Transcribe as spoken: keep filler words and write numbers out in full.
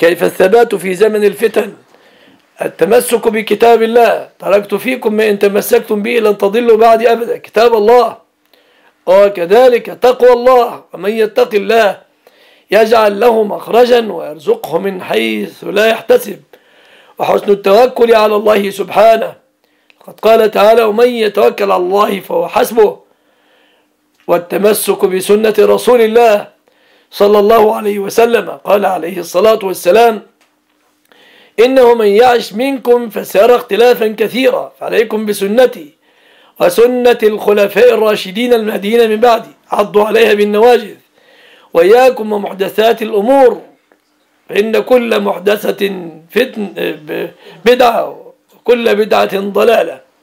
كيف الثبات في زمن الفتن؟ التمسك بكتاب الله، تركت فيكم ما إن تمسكتم به لن تضلوا بعد أبدا، كتاب الله. وكذلك تقوى الله، ومن يتق الله يجعل له مخرجا ويرزقه من حيث لا يحتسب. وحسن التوكل على الله سبحانه، قد قال تعالى: ومن يتوكل على الله فهو حسبه. والتمسك بسنة رسول الله صلى الله عليه وسلم، قال عليه الصلاة والسلام: إنه من يعش منكم فسيرى اختلافا كثيرا، فعليكم بسنتي وسنة الخلفاء الراشدين المهديين من بعدي، عضوا عليها بالنواجذ، وإياكم ومحدثات الأمور، فإن كل محدثة فتن بدعة وكل بدعة ضلالة.